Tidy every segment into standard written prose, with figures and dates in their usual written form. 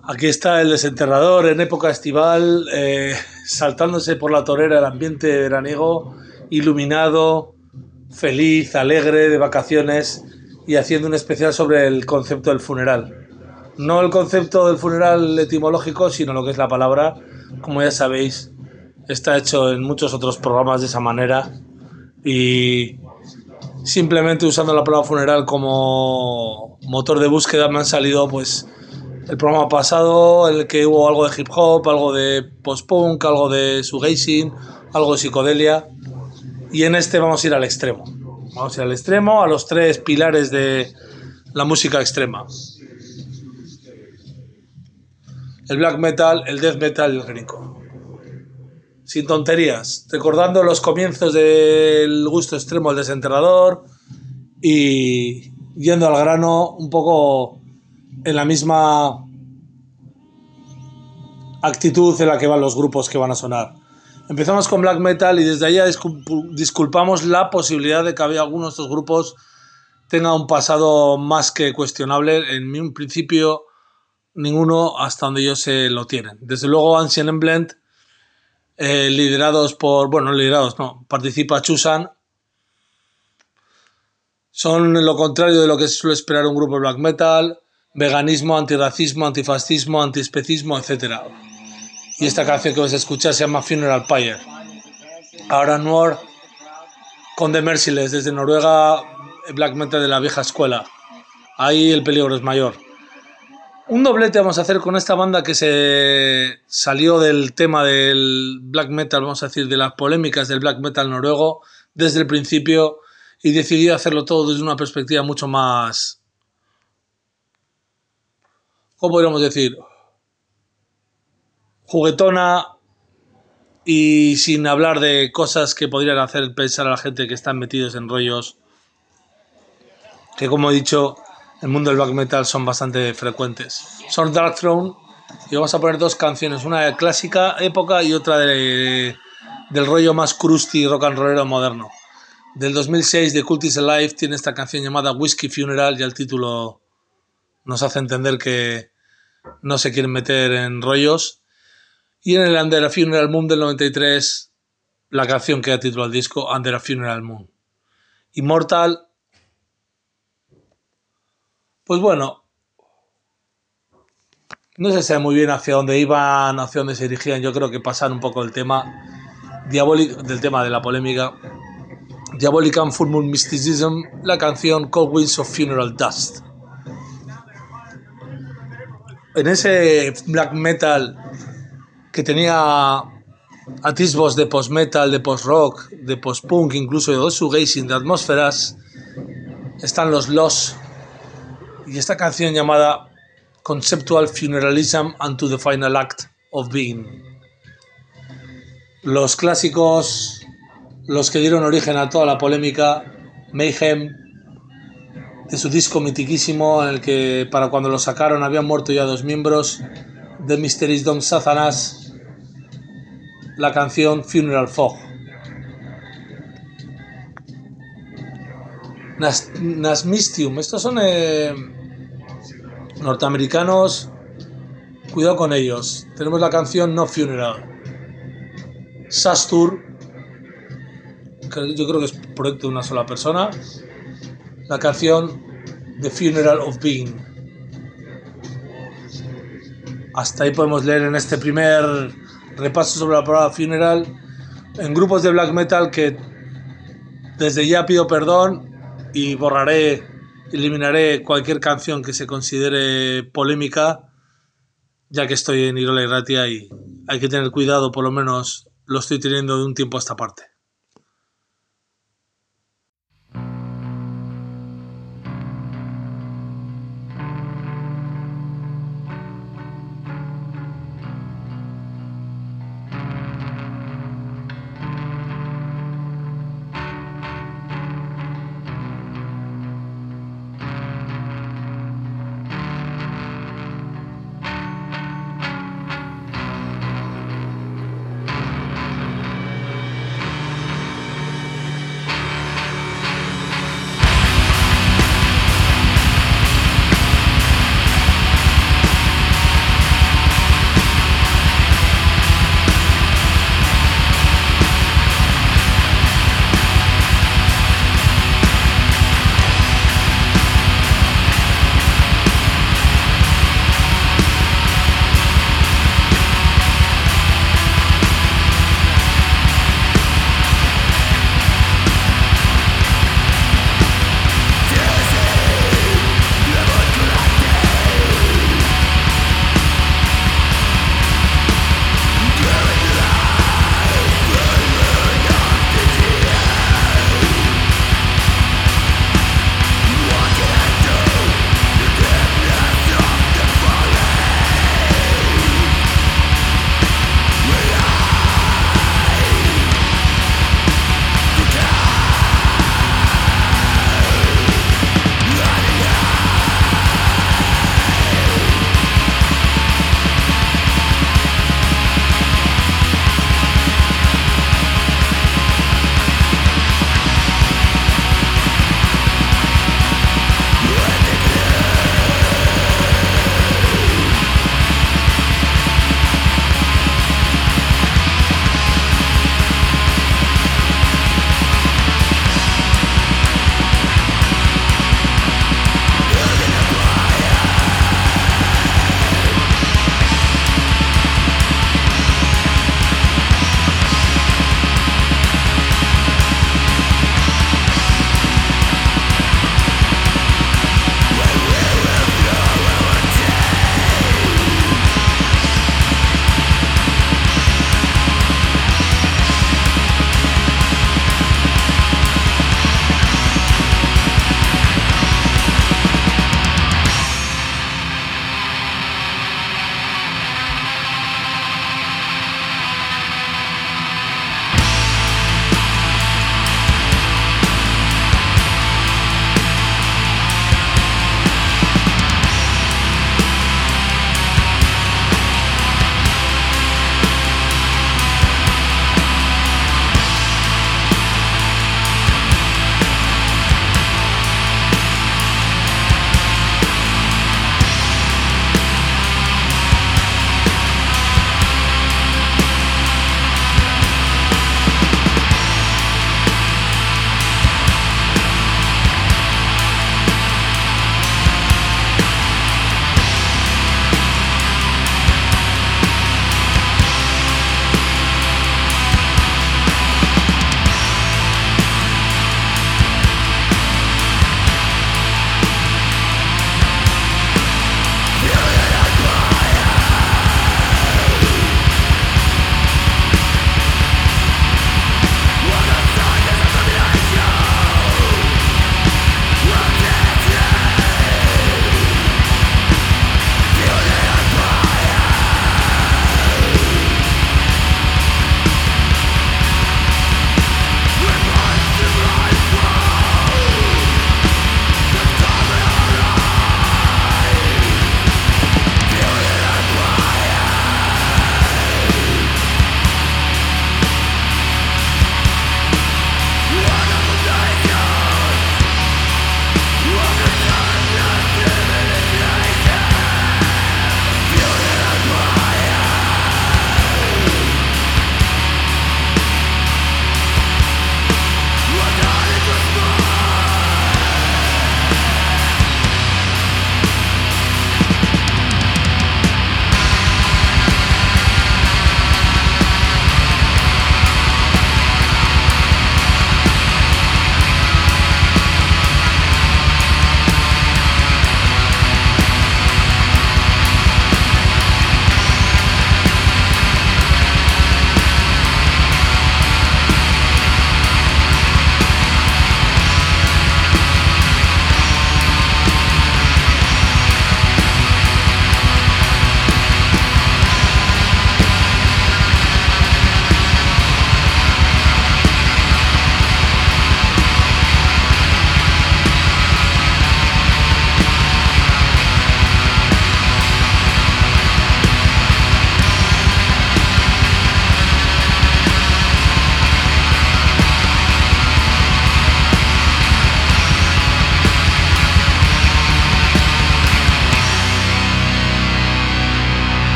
Aquí está el desenterrador en época estival, saltándose por la torera el ambiente veraniego, iluminado, feliz, alegre, de vacaciones y haciendo un especial sobre el concepto del funeral. No el concepto del funeral etimológico, sino lo que es la palabra. Como ya sabéis, está hecho en muchos otros programas de esa manera y simplemente usando la palabra funeral como motor de búsqueda me han salido pues el programa pasado en el que hubo algo de hip hop, algo de post-punk, algo de shoegazing, algo de psicodelia, y en este vamos a ir al extremo. Vamos a ir al extremo, a los tres pilares de la música extrema: el black metal, el death metal y el grindcore. Sin tonterías, recordando los comienzos del gusto extremo del desenterrador y yendo al grano un poco en la misma actitud en la que van los grupos que van a sonar. Empezamos con black metal y desde ahí disculpamos la posibilidad de que había algunos de estos grupos tenga un pasado más que cuestionable. En un principio ninguno, hasta donde yo sé, lo tienen. Desde luego Ancient Emblem, liderados por, bueno, liderados no, participa Chusan, son lo contrario de lo que se suele esperar un grupo de black metal: veganismo, antirracismo, antifascismo, antiespecismo, etc. Y esta canción que vais a escuchar se llama Funeral Pyre. Ahora Noir con The Merciless desde Noruega, black metal de la vieja escuela. Ahí el peligro es mayor. Un doblete vamos a hacer con esta banda que se salió del tema del black metal, vamos a decir, de las polémicas del black metal noruego desde el principio y decidió hacerlo todo desde una perspectiva mucho más, ¿cómo podríamos decir?, juguetona y sin hablar de cosas que podrían hacer pensar a la gente que están metidos en rollos que, como he dicho, el mundo del black metal son bastante frecuentes. Son Darkthrone y vamos a poner dos canciones, una de clásica época y otra del rollo más crusty rock and rollero moderno. Del 2006, The Cult is Alive tiene esta canción llamada Whiskey Funeral, y el título nos hace entender que no se quieren meter en rollos. Y en el Under a Funeral Moon del 93, la canción que da título al disco, Under a Funeral Moon. Immortal, pues bueno, no se sabe muy bien hacia dónde iban, hacia dónde se dirigían. Yo creo que pasan un poco del tema del tema de la polémica. Diabolic and Full Moon Mysticism, la canción Cold Winds of Funeral Dust. En ese black metal que tenía atisbos de post-metal, de post-rock, de post-punk, incluso de shoegazing, de atmósferas, están los Lost y esta canción llamada Conceptual Funeralism Unto the Final Act of Being. Los clásicos, los que dieron origen a toda la polémica, Mayhem, de su disco mitiquísimo en el que para cuando lo sacaron habían muerto ya 2 miembros, The Mysteries Don't Satanas, la canción Funeral Fog. Nasmistium, estos son norteamericanos, cuidado con ellos. Tenemos la canción No Funeral. Sastur, que yo creo que es proyecto de una sola persona, la canción The Funeral of Being. Hasta ahí podemos leer en este primer repaso sobre la palabra funeral. En grupos de black metal que desde ya pido perdón y eliminaré cualquier canción que se considere polémica, ya que estoy en Irola y Ratia y hay que tener cuidado, por lo menos lo estoy teniendo de un tiempo a esta parte.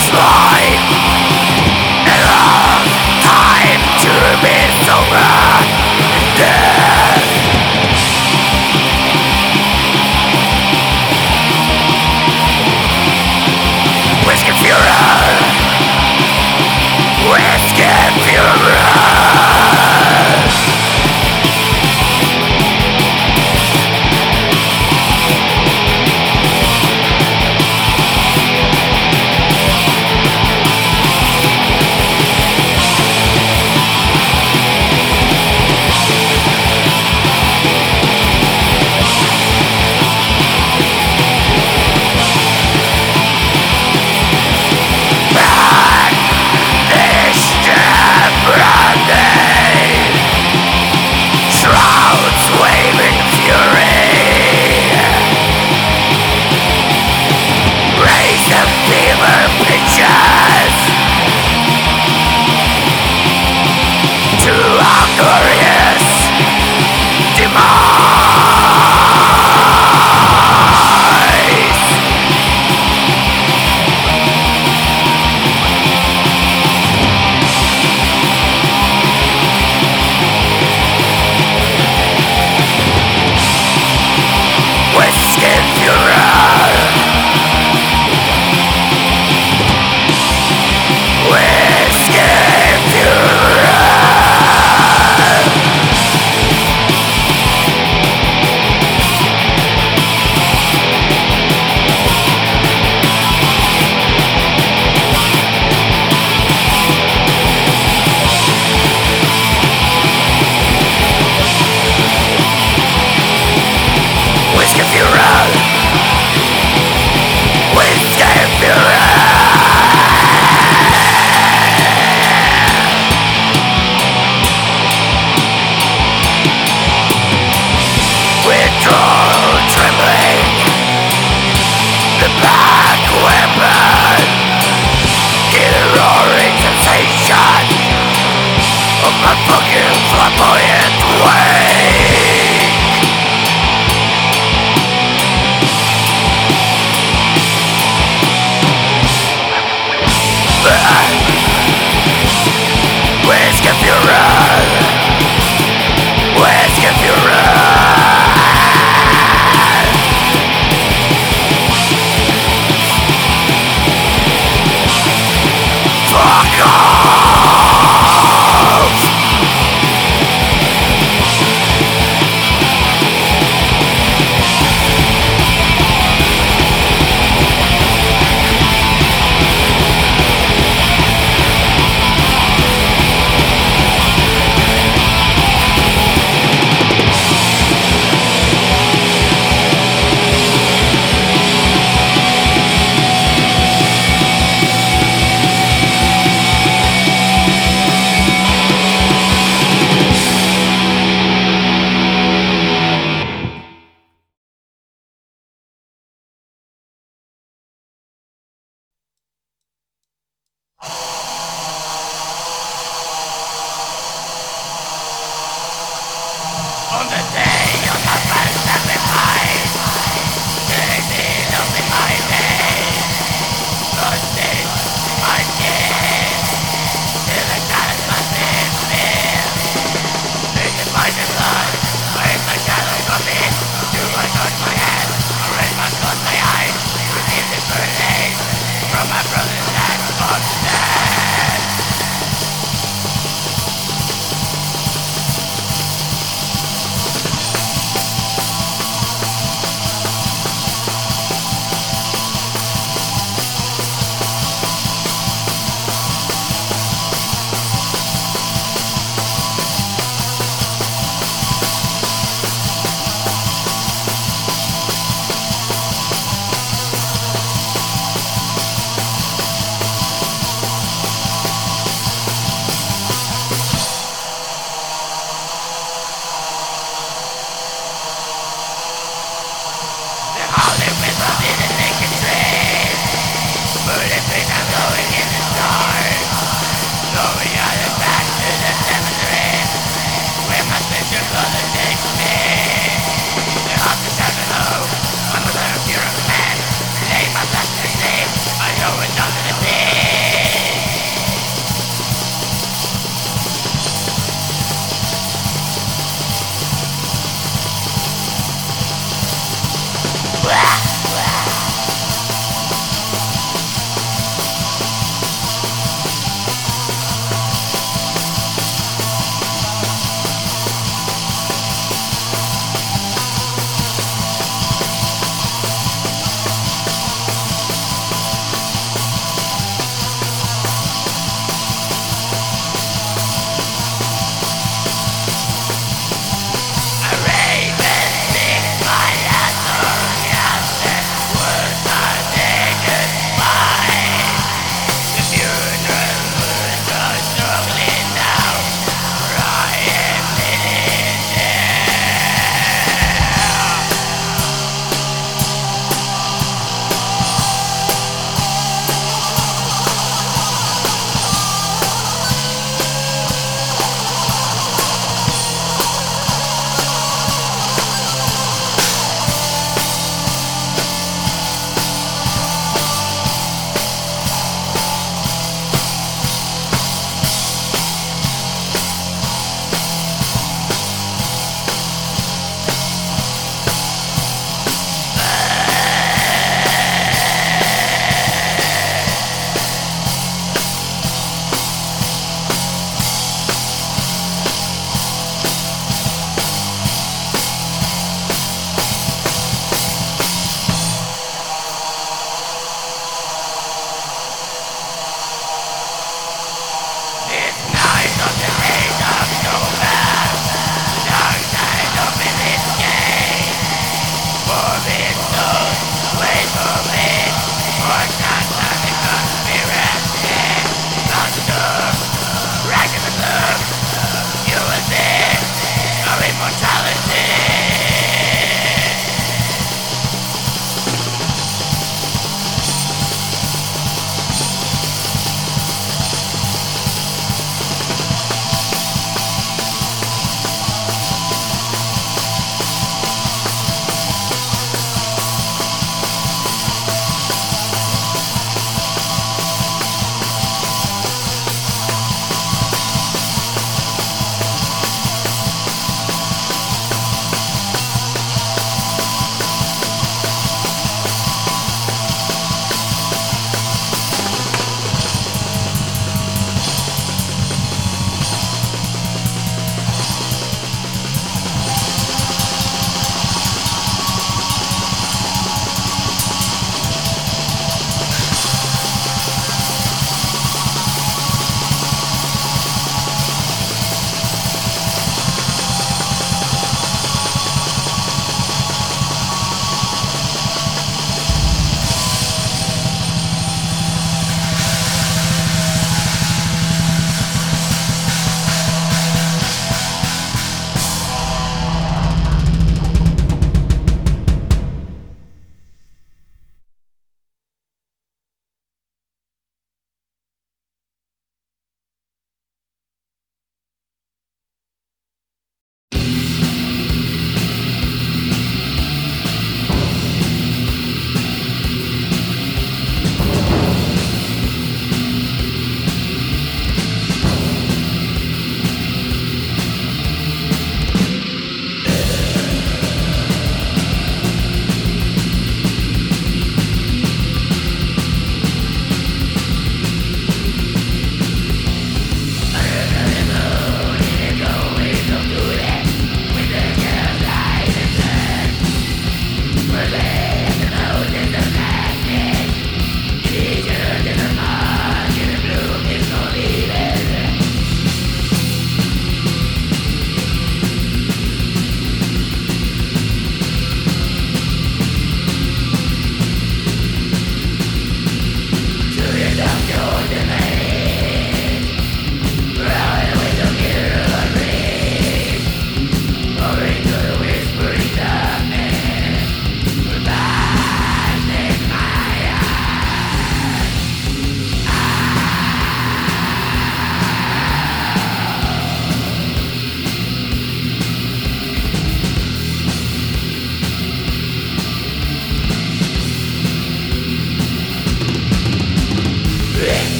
Know it doesn't appear.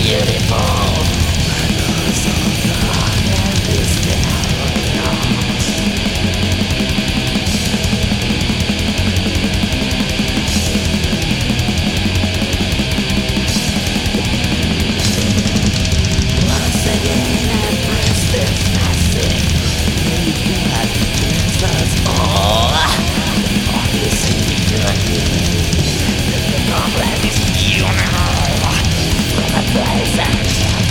From a place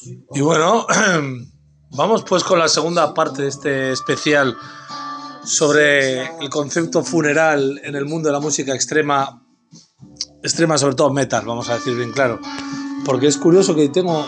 Y bueno, vamos pues con la segunda parte de este especial sobre el concepto funeral en el mundo de la música extrema sobre todo metal, vamos a decir bien claro, porque es curioso que tengo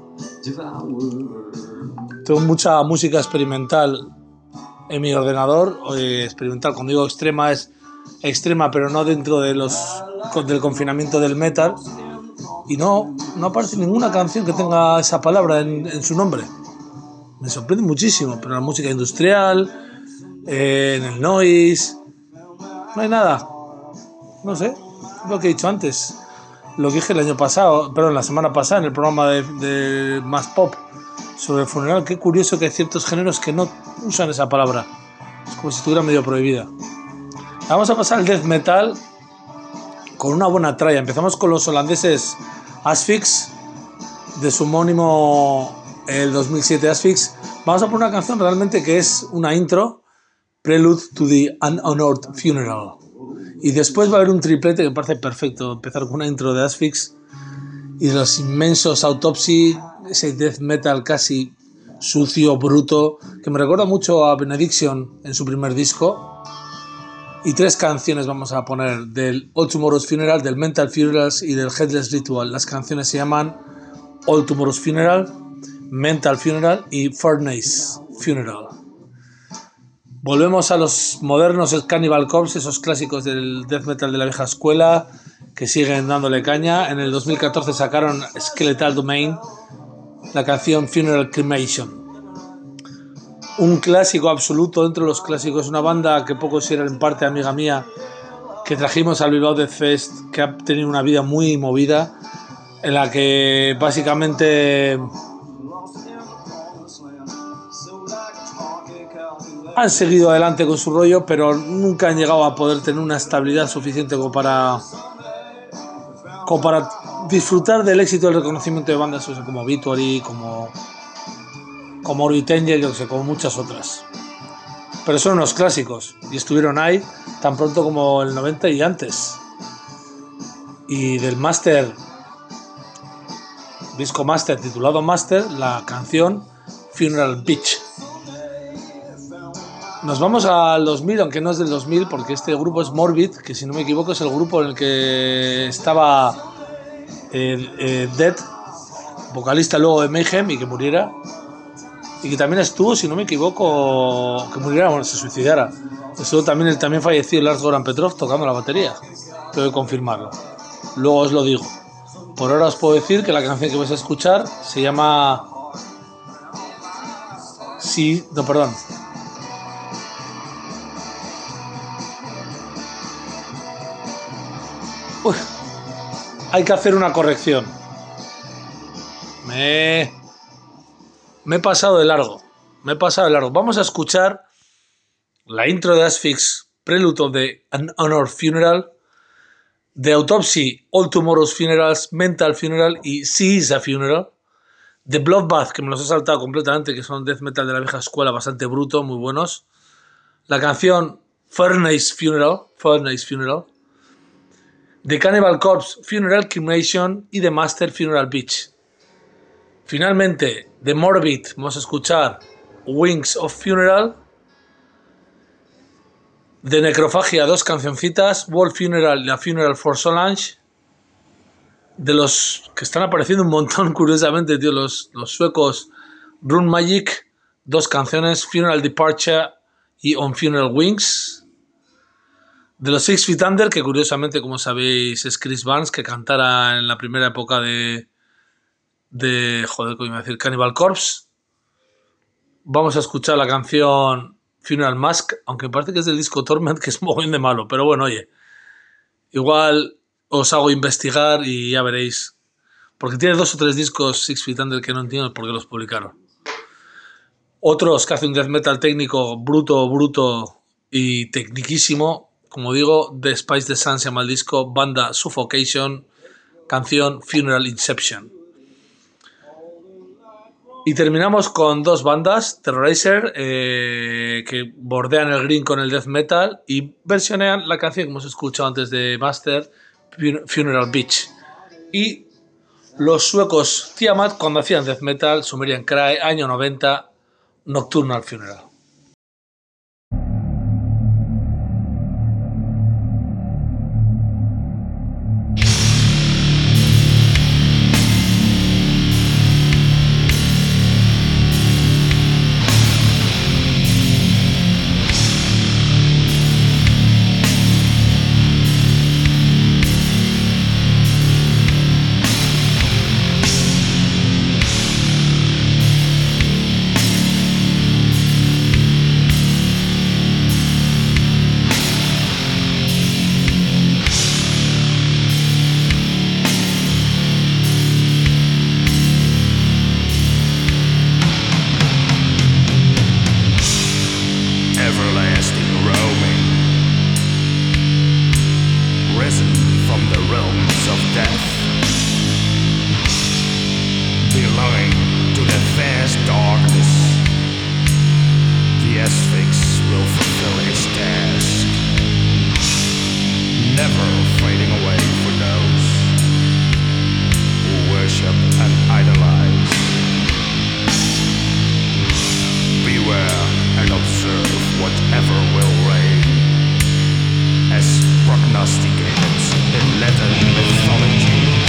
mucha música experimental en mi ordenador. Experimental, cuando digo extrema, es extrema pero no dentro de del confinamiento del metal, y no aparece ninguna canción que tenga esa palabra en su nombre. Me sorprende muchísimo, pero la música industrial, en el noise, no hay nada. No sé, lo que he dicho antes, lo que dije el año pasado, perdón, la semana pasada en el programa de Más Pop sobre el funeral. Qué curioso que hay ciertos géneros que no usan esa palabra, es como si estuviera medio prohibida. Vamos a pasar al death metal con una buena tralla. Empezamos con los holandeses Asphyx, de su homónimo el 2007 Asphyx. Vamos a poner una canción realmente que es una intro, Prelude to the Unhonored Funeral, y después va a haber un triplete que me parece perfecto. Empezar con una intro de Asphyx y de los inmensos Autopsy, ese death metal casi sucio, bruto, que me recuerda mucho a Benediction en su primer disco. Y 3 canciones vamos a poner del All Tomorrow's Funeral, del Mental Funerals y del Headless Ritual. Las canciones se llaman All Tomorrow's Funeral, Mental Funeral y Furnace Funeral. Volvemos a los modernos Cannibal Corpse, esos clásicos del death metal de la vieja escuela que siguen dándole caña. En el 2014 sacaron Skeletal Domain, la canción Funeral Cremation. Un clásico absoluto dentro de los clásicos, una banda que pocos eran en parte amiga mía, que trajimos al Bilbao Death Fest, que ha tenido una vida muy movida, en la que básicamente han seguido adelante con su rollo, pero nunca han llegado a poder tener una estabilidad suficiente como para disfrutar del éxito del reconocimiento de bandas como Obituary, como Orbit Angel, yo que sé, como muchas otras. Pero son unos clásicos y estuvieron ahí tan pronto como el 90 y antes. Y del Master, disco Master titulado Master, la canción Funeral Bitch. Nos vamos al 2000, aunque no es del 2000, porque este grupo es Morbid, que si no me equivoco es el grupo en el que estaba Dead, vocalista luego de Mayhem, y que muriera. Y que también estuvo, si no me equivoco, que muriera, bueno, se suicidara. Estuvo también el también fallecido Lars Goran Petrov tocando la batería. Tengo que confirmarlo. Luego os lo digo. Por ahora os puedo decir que la canción que vais a escuchar se llama... Uy, hay que hacer una corrección. Me he pasado de largo. Vamos a escuchar la intro de Asphyx, Prelude of the Unhonored Funeral, de Autopsy, All Tomorrow's Funerals, Mental Funeral y She is a Funeral, de Bloodbath, que me los he saltado completamente, que son death metal de la vieja escuela, bastante bruto, muy buenos. La canción Furnace Funeral, de Cannibal Corpse, Funeral Cremation y de Master Funeral Bitch. Finalmente, de Morbid, vamos a escuchar Wings of Funeral. De Necrofagia, 2 cancioncitas, World Funeral y la Funeral for Solange. De los que están apareciendo un montón, curiosamente, tío, los suecos, Rune Magic, 2 canciones, Funeral Departure y On Funeral Wings. De los Six Feet Under, que curiosamente, como sabéis, es Chris Barnes, que cantara en la primera época de ¿cómo iba a decir? Cannibal Corpse. Vamos a escuchar la canción Funeral Mask, aunque me parece que es del disco Torment, que es muy bien de malo, pero bueno, oye, igual os hago investigar y ya veréis, porque tiene 2 o 3 discos Six Feet Under que no entiendo por qué los publicaron. Otros que hacen death metal técnico bruto y tecniquísimo, como digo, The Spice the Sun se llama el disco, banda Suffocation, canción Funeral Inception. Y terminamos con 2 bandas, Terrorizer, que bordean el green con el death metal y versionean la canción que hemos escuchado antes de Master, Funeral Bitch. Y Los suecos Tiamat cuando hacían death metal, Sumerian Cry, año 90, Nocturnal Funeral. Everlasting roaming, risen from the realms of death, belonging to the vast darkness, the Asphyx will fulfill his task, never fading away for those who worship and idolize. Beware and observe whatever will reign, as prognosticated in Latin mythology.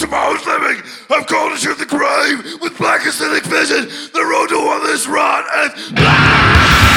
most living have gone into the grave with black acidic vision. The road to one is rot and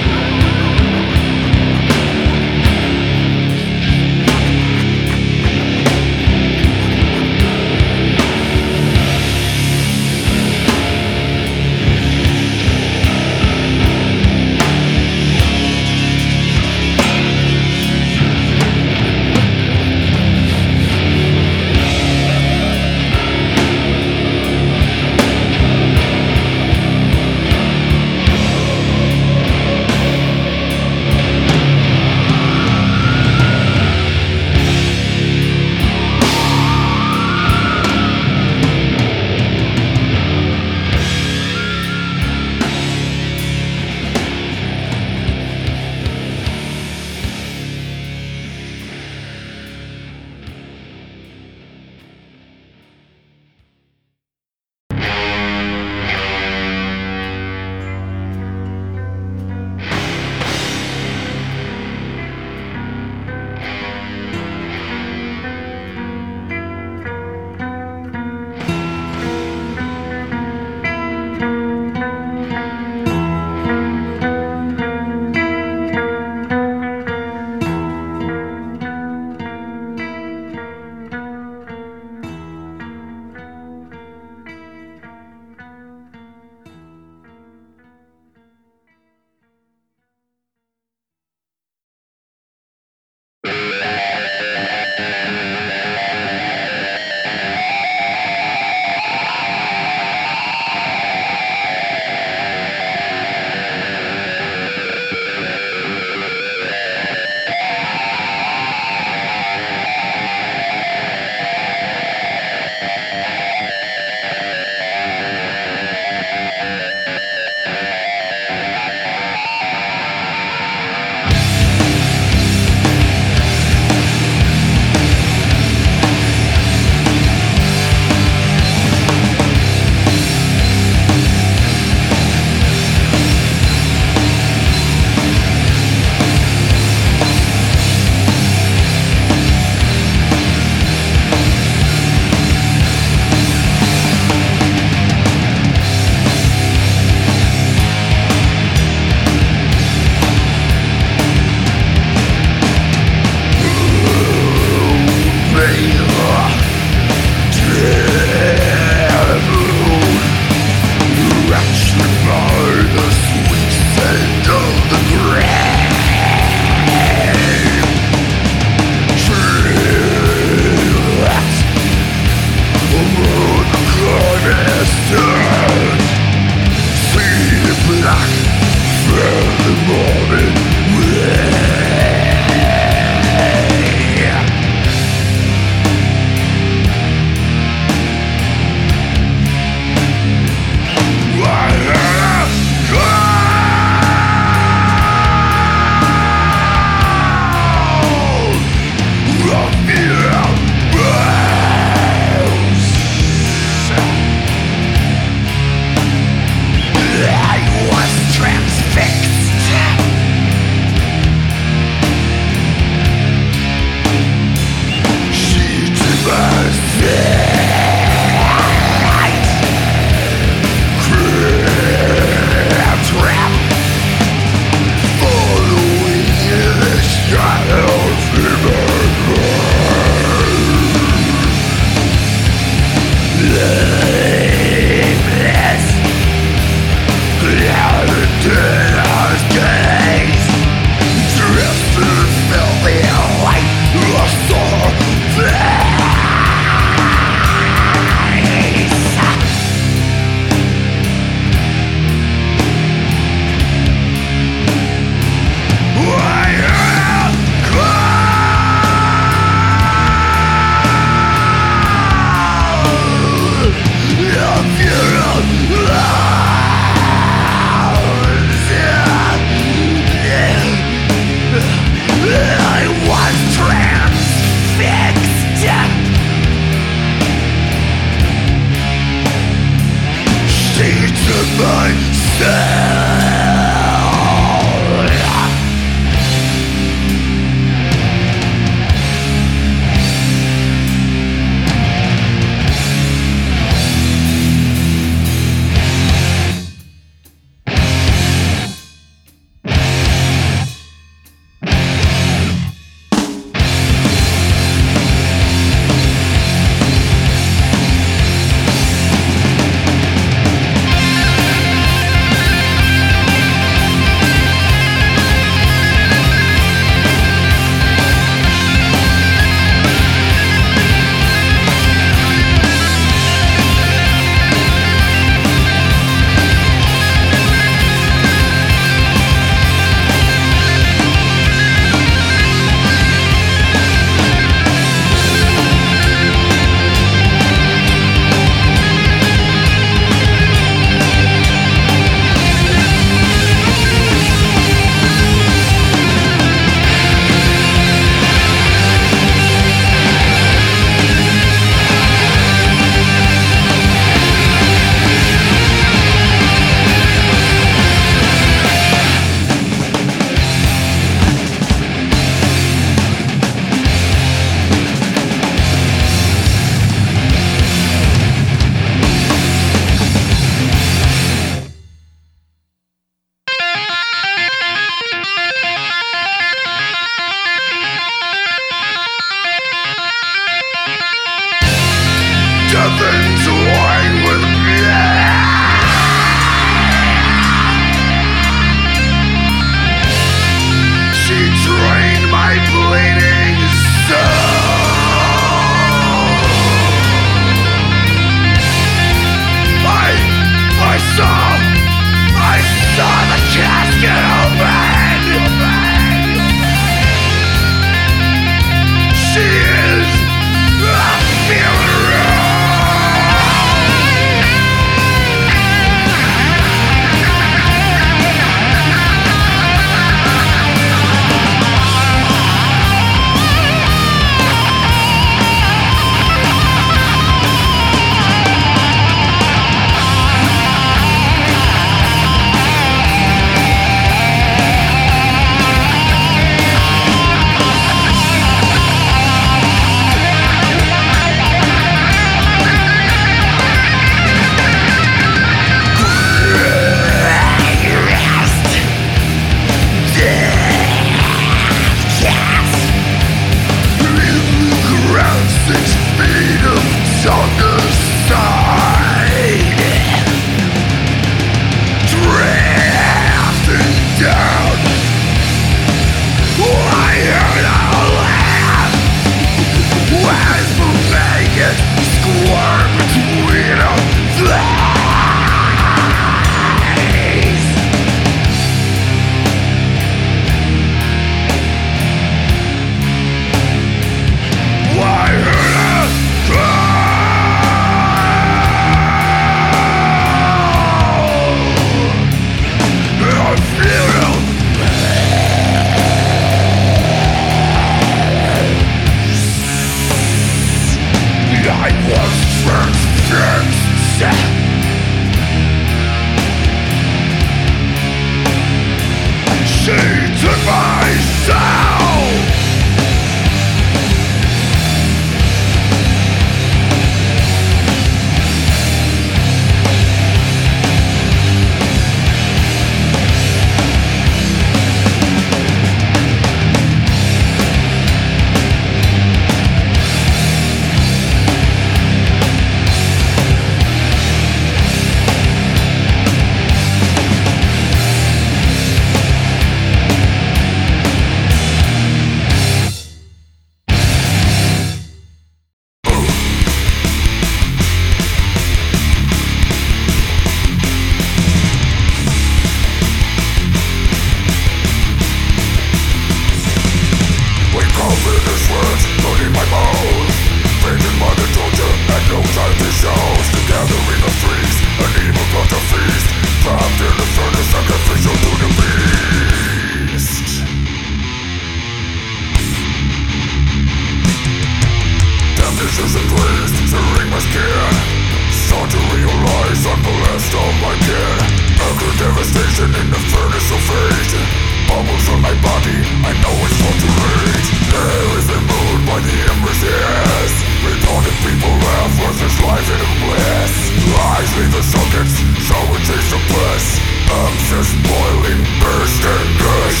and pleased, searing my skin. Start to realize I'm the last of my kin. After devastation in the furnace of fate, bubbles on my body, I know it's far too late. Air is removed by the embers, yes. Retarded people have worthless life in bliss. Eyes leave the sockets, sour taste of bliss. I'm just boiling, burst and gush.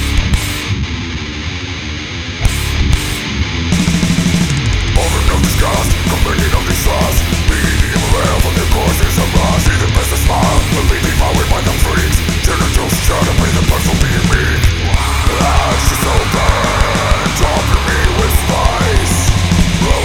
Over of disgust, complaining of these flaws. Being the unaware of their causes of loss. See the best to smile, but be devoured by the freaks. Genitals try to pay the price for being meek. She's so bad, dropping me with spice.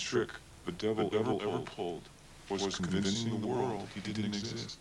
trick the devil ever pulled was convincing the world he didn't exist.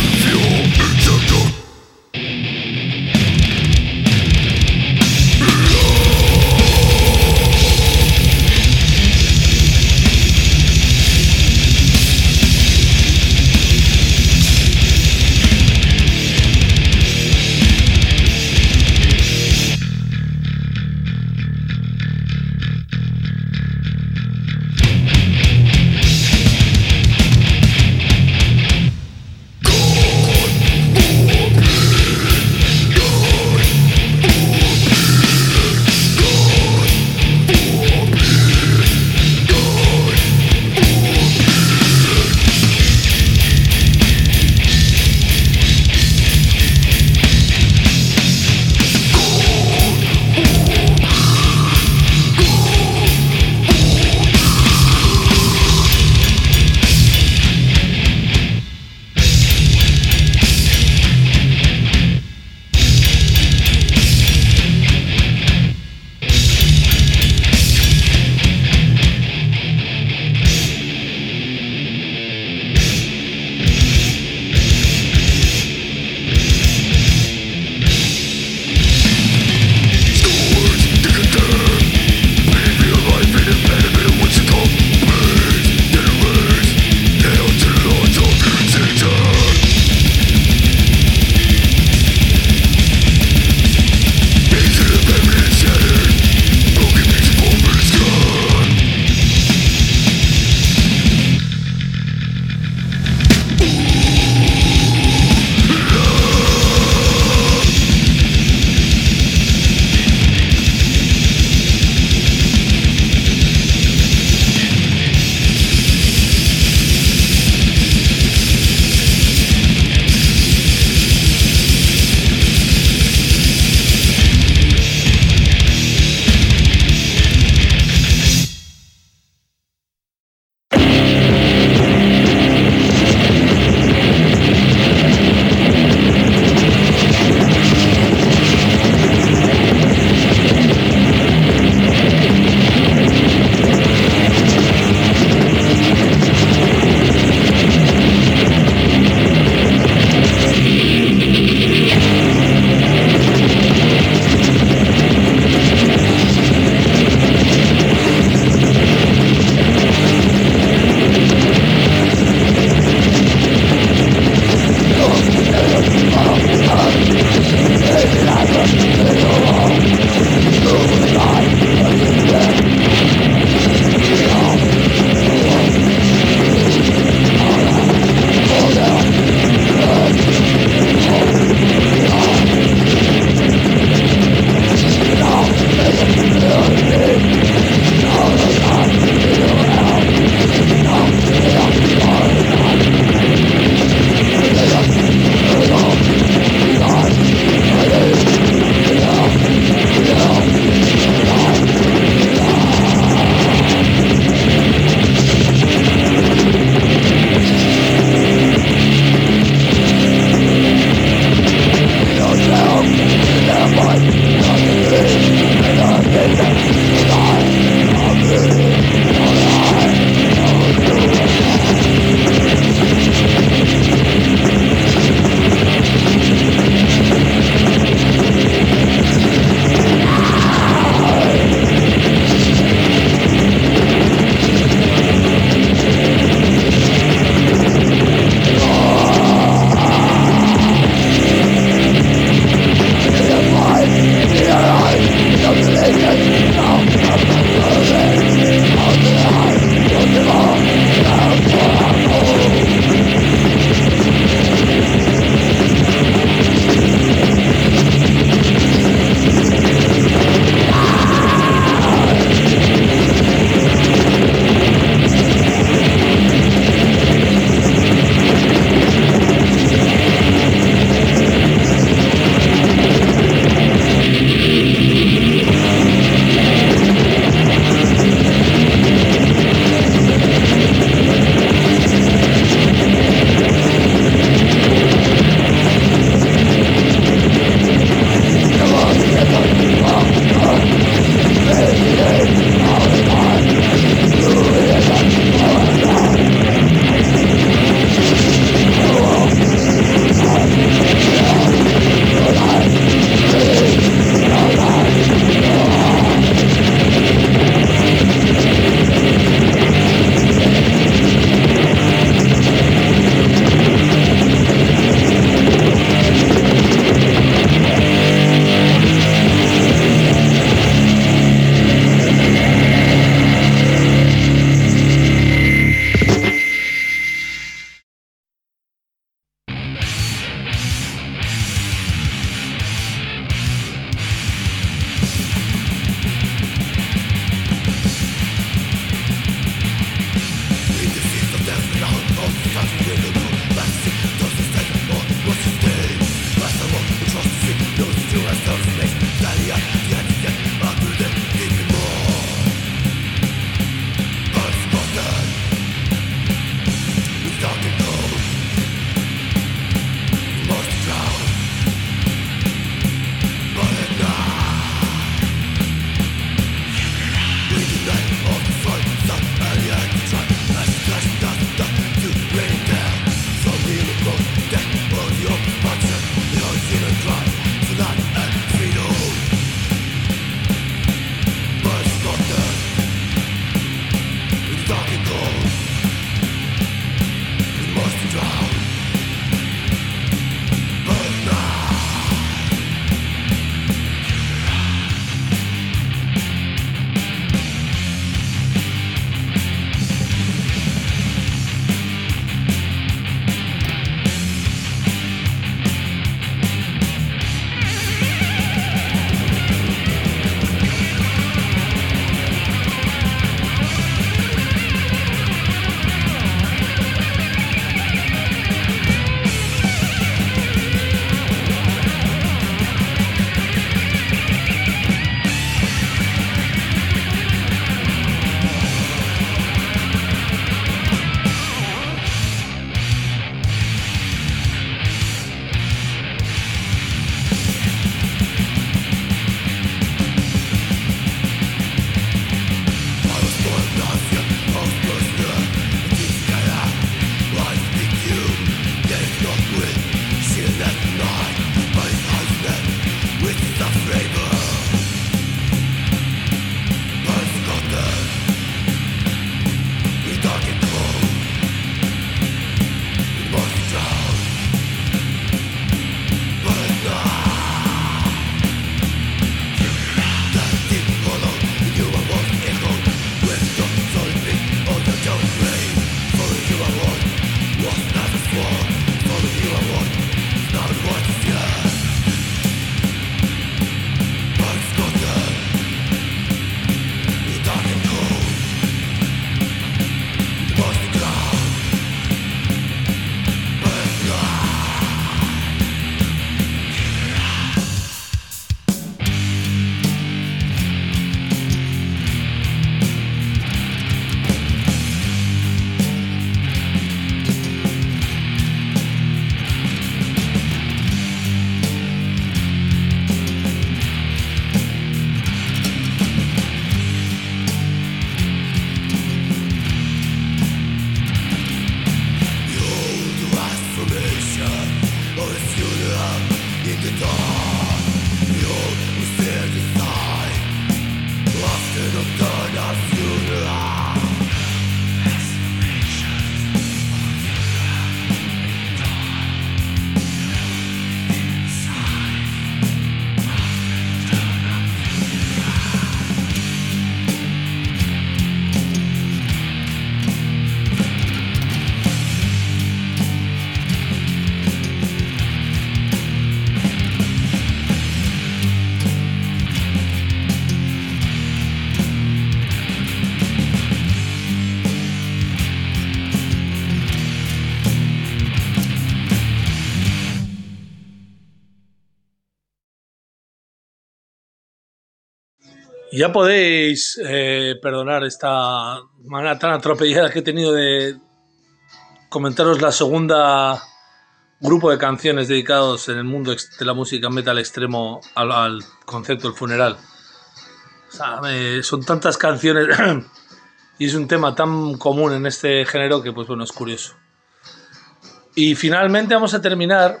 Ya podéis perdonar esta manera tan atropellada que he tenido de comentaros la segunda grupo de canciones dedicados en el mundo de la música metal extremo al concepto del funeral. O sea, son tantas canciones y es un tema tan común en este género que, pues bueno, es curioso. Y finalmente vamos a terminar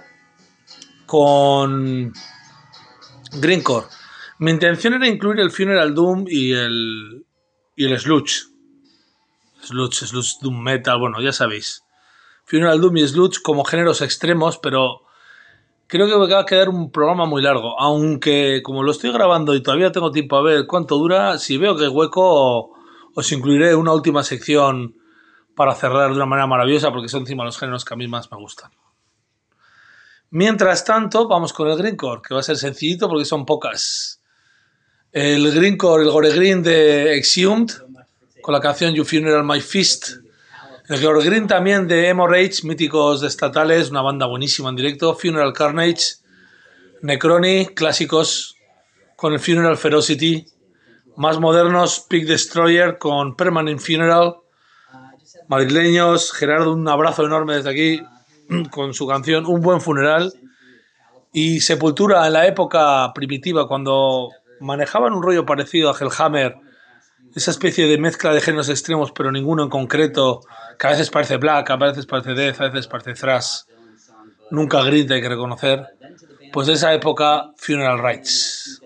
con Grindcore. Mi intención era incluir el Funeral Doom y el Sludge. Sludge Doom Metal, bueno, ya sabéis. Funeral Doom y Sludge como géneros extremos, pero creo que me va a quedar un programa muy largo. Aunque como lo estoy grabando y todavía tengo tiempo a ver cuánto dura, si veo que es hueco, os incluiré una última sección para cerrar de una manera maravillosa, porque son encima los géneros que a mí más me gustan. Mientras tanto, vamos con el Grindcore, que va a ser sencillito porque son pocas. El Grindcore, el Gore Grind de Exhumed, con la canción You Funeral My Fist. El Gore Grind también de Hemorrhage, míticos estatales, una banda buenísima en directo. Funeral Carnage, Necrony, clásicos con el Funeral Ferocity. Más modernos, Pig Destroyer con Permanent Funeral. Madrileños, Gerardo, un abrazo enorme desde aquí con su canción Un Buen Funeral. Y Sepultura en la época primitiva, cuando manejaban un rollo parecido a Hellhammer, esa especie de mezcla de géneros extremos, pero ninguno en concreto, que a veces parece black, a veces parece death, a veces parece thrash, nunca grind, hay que reconocer. Pues de esa época, Funeral Rites.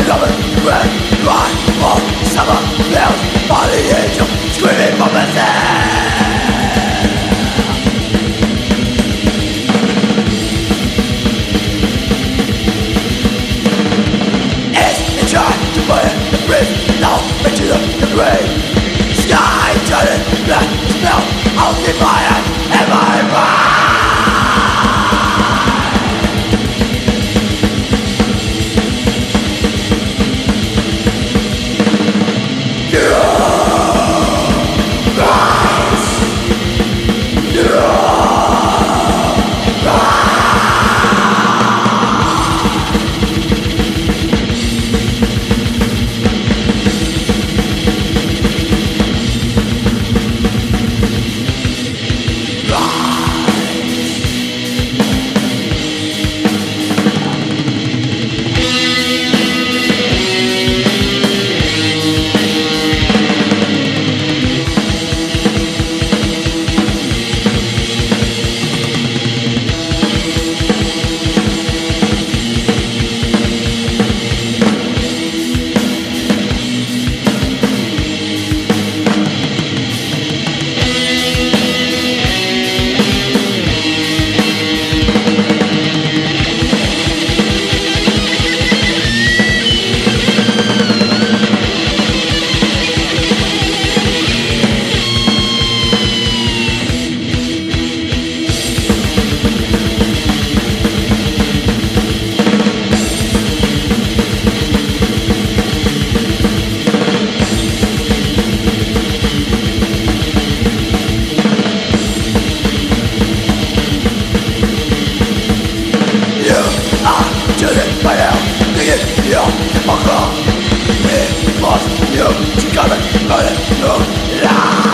You must, you gotta, gotta,